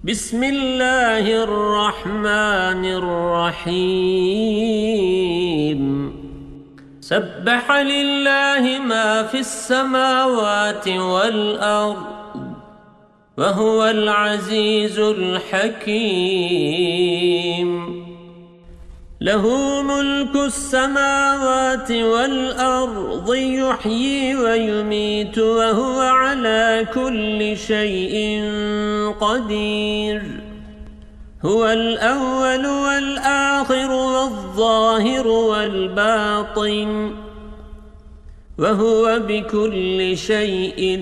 بسم الله الرحمن الرحيم سبح لله ما في السماوات والأرض وهو العزيز الحكيم له ملك السماوات والأرض يحيي ويميت وهو على كل شيء قدير هو الأول والآخر والظاهر والباطن وهو بكل شيء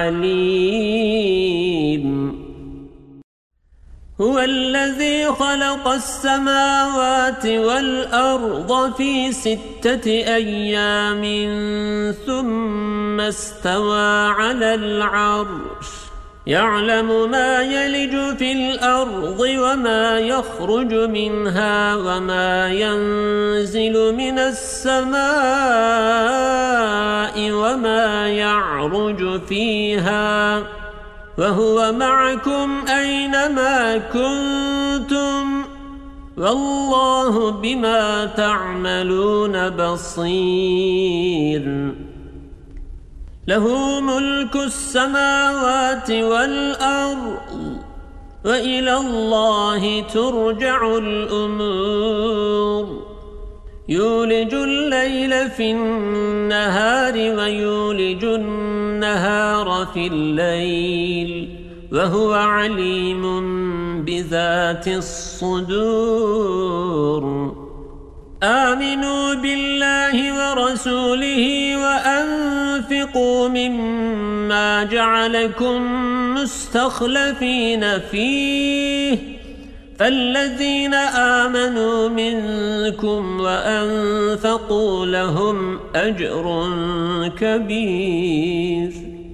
عليم هو الذي خلق السماوات والأرض في 6 أيام ثم استوى على العرش يعلم ما يلج في الأرض وما يخرج منها وما ينزل من السماء وما يعرج فيها وهو معكم أينما كنتم والله بما تعملون بصير له ملك السماوات والأرض وإلى الله ترجع الأمور يولج الليل في النهار ويولج النهار في الليل وهو عليم بذات الصدور آمنوا بالله ورسوله وأنفقوا مما جعلكم مستخلفين فيه فالذين آمنوا منكم وأنفقوا لهم أجر كبير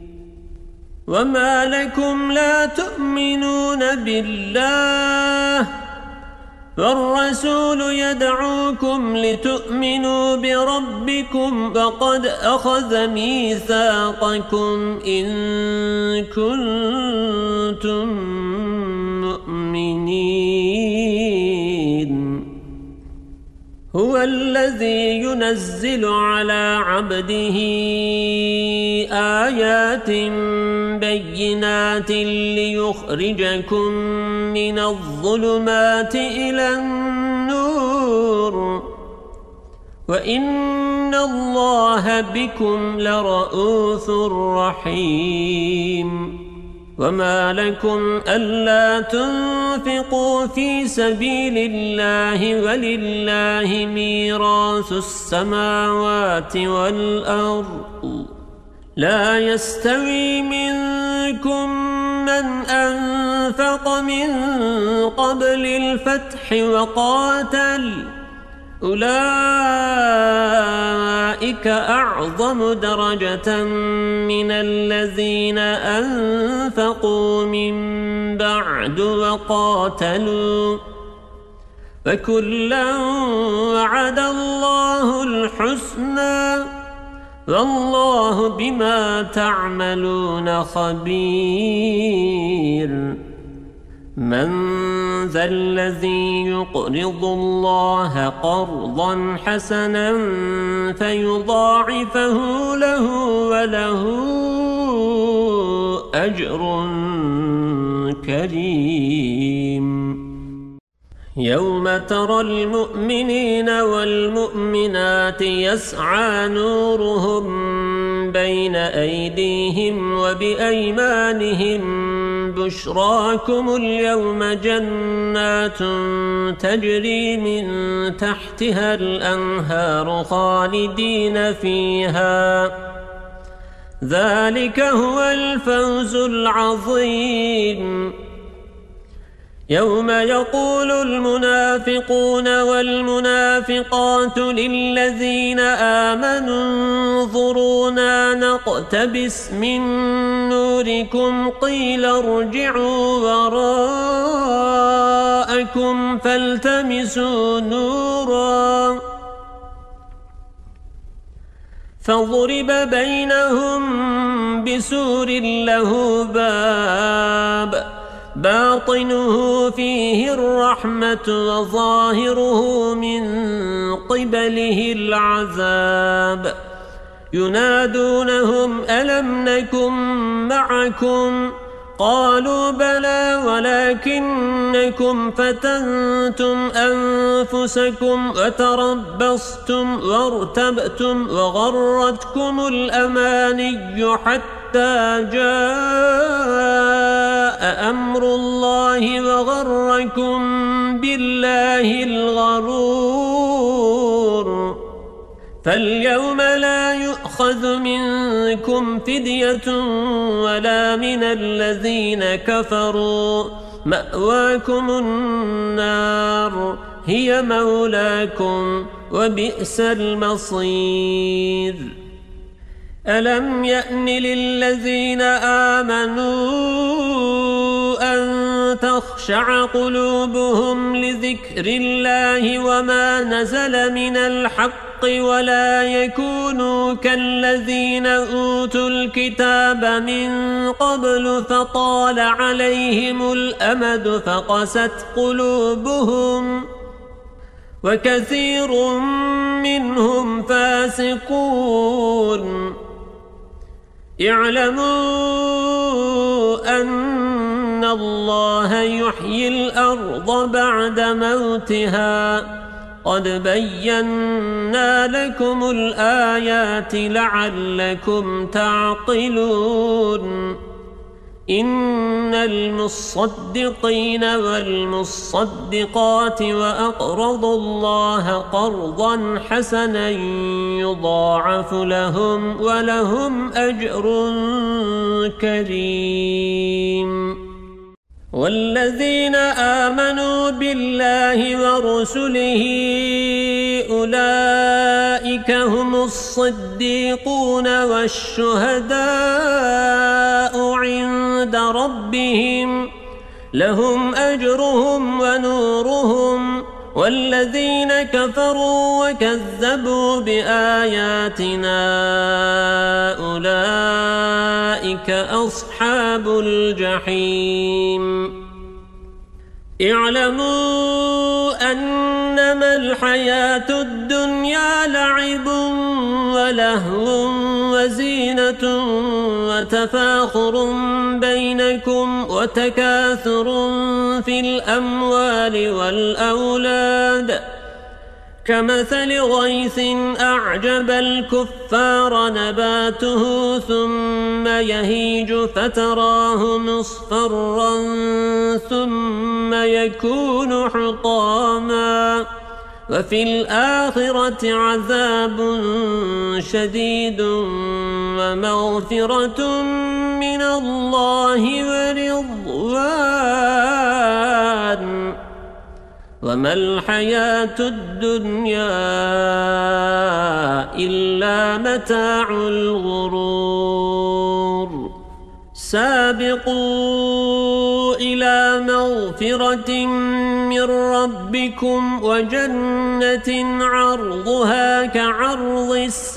وما لكم لا تؤمنون بالله والرسول يدعوكم لتؤمنوا بربكم وقد أخذ ميثاقكم إن كنتم مؤمنين هو الذي ينزل على عبده آيات بينات ليخرجكم من الظلمات إلى النور وإن الله بكم لرءوف رحيم وما لكم ألا تنفقوا في سبيل الله ولله ميراث السماوات والأرض لا يستوي منكم من أنفق من قبل الفتح وقاتل أولئك أعظم درجة من الذين أنفقوا من بعد وقاتلوا فكلا وعد الله الحسنى والله بما تعملون خبير من ذا الذي يقرض الله قرضا حسنا فيضاعفه له وله أجر كريم يوم ترى المؤمنين والمؤمنات يسعى نورهم بين أيديهم وبأيمانهم بشراكم اليوم جنات تجري من تحتها الأنهار خالدين فيها ذلك هو الفوز العظيم يوم يقول المنافقون والمنافقات للذين آمنوا انظرونا نقتبس من نوركم قيل ارجعوا وراءكم فالتمسوا نورا فضرب بينهم بسور له باب باطنه فيه الرحمة وظاهره من قبله العذاب ينادونهم ألم نكن معكم قالوا بلى ولكنكم فتنتم أنفسكم وتربصتم وارتبتم وغرتكم الأماني حتى جاء أمر الله وغركم بالله الغرور فاليوم لا يؤخذ منكم فدية ولا من الذين كفروا مأواكم النار هي مولاكم وبئس المصير ألم يأن للذين آمنوا أن تخشع قلوبهم لذكر الله وما نزل من الحق ولا يكونوا كالذين أوتوا الكتاب من قبل فطال عليهم الأمد فقست قلوبهم وكثير منهم فاسقون اعلموا أن الله يحيي الأرض بعد موتها قد بينا لكم الآيات لعلكم تعقلون إن المصدقين والمصدقات وأقرضوا الله قرضا حسنا يضاعف لهم ولهم أجر كريم والذين آمنوا بالله ورسله أولئك هم الصديقون والشهداء عند ربهم لهم أجرهم ونورهم والذين كفروا وكذبوا بآياتنا أولئك أصحاب الجحيم اعلموا أنما الحياة الدنيا لعب ولهو وزينة وتفاخر بينكم وتكاثر في الأموال والأولاد كمثل غيث أعجب الكفار نباته ثم يهيج فتراه مصفرا ثم يكون حطاما وفي الآخرة عذاب شديد ومغفرة من الله ورضوان وما الحياة الدنيا إلا متاع الغرور سابقوا إلى مغفرة من ربكم وجنة عرضها كعرض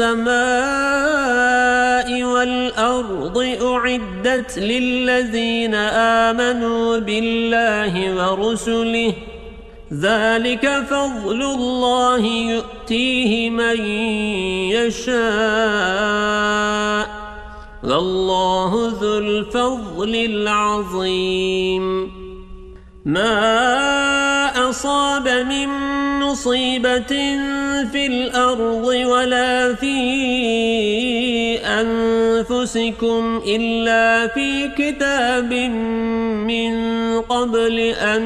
السماء والأرض أعدت للذين آمنوا بالله ورسله ذلك فضل الله يؤتيه من يشاء والله ذو الفضل العظيم ما أصاب من مصيبة في الأرض ولا في أنفسكم إلا في كتاب من قبل أن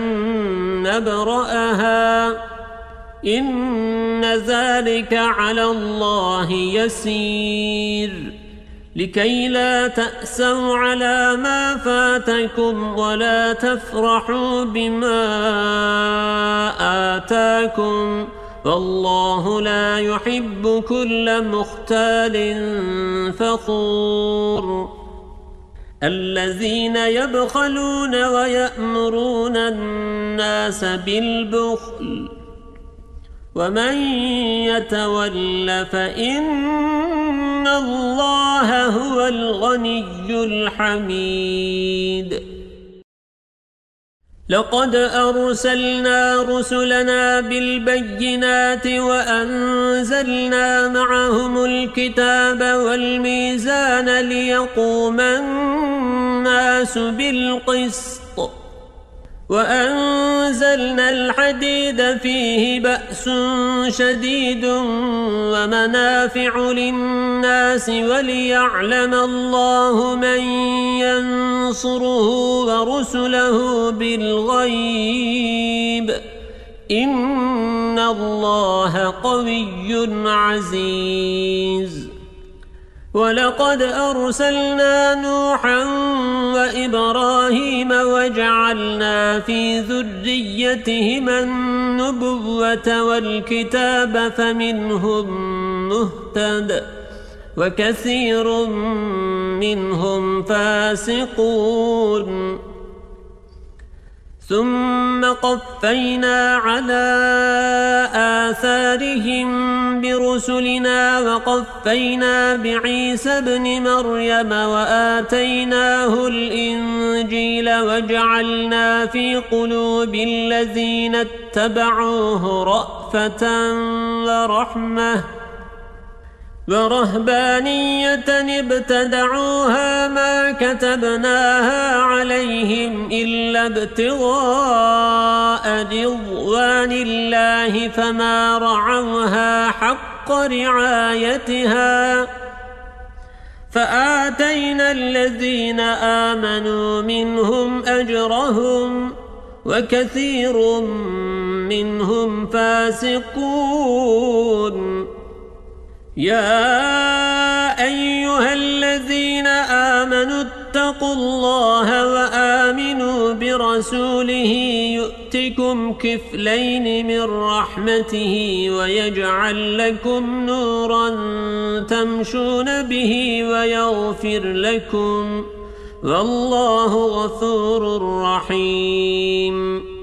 نبرأها إن ذلك على الله يسير لكي لا تأسوا على ما فاتكم ولا تفرحوا بما آتاكم والله لا يحب كل مختال فخور الذين يبخلون ويأمرون الناس بالبخل ومن يتول فإن الله هو الغني الحميد لقد أرسلنا رسلنا بالبينات وأنزلنا معهم الكتاب والميزان ليقوم الناس بالقسط وأنزلنا الحديد فيه بأس شديد ومنافع للناس وليعلم الله من ينصره ورسله بالغيب إن الله قوي عزيز. ولقد أرسلنا نوحا وإبراهيم وجعلنا في ذريتهما النبوة والكتاب فمنهم مهتد وكثير منهم فاسقون. ثم قفينا على آثارهم برسلنا وقفينا بعيسى ابن مريم وآتيناه الإنجيل وجعلنا في قلوب الذين اتبعوه رأفة ورحمة ورهبانية ابتدعوها ما كتبناها عليهم إلا ابتغاء رضوان الله فما رعوها حق رعايتها فآتينا الذين آمنوا منهم أجرهم وكثير منهم فاسقون. يا أيها الذين آمنوا اتقوا الله وآمنوا برسوله يؤتكم كفلين من رحمته ويجعل لكم نورا تمشون به ويغفر لكم والله غفور رحيم.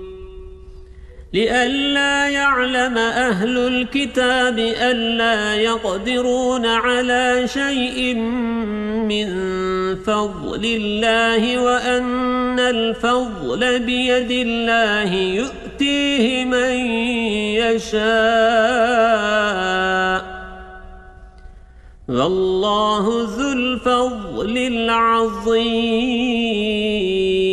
لئلا يعلم أهل الكتاب ألا يقدرون على شيء من فضل الله وأن الفضل بيد الله يؤتيه من يشاء والله ذو الفضل العظيم.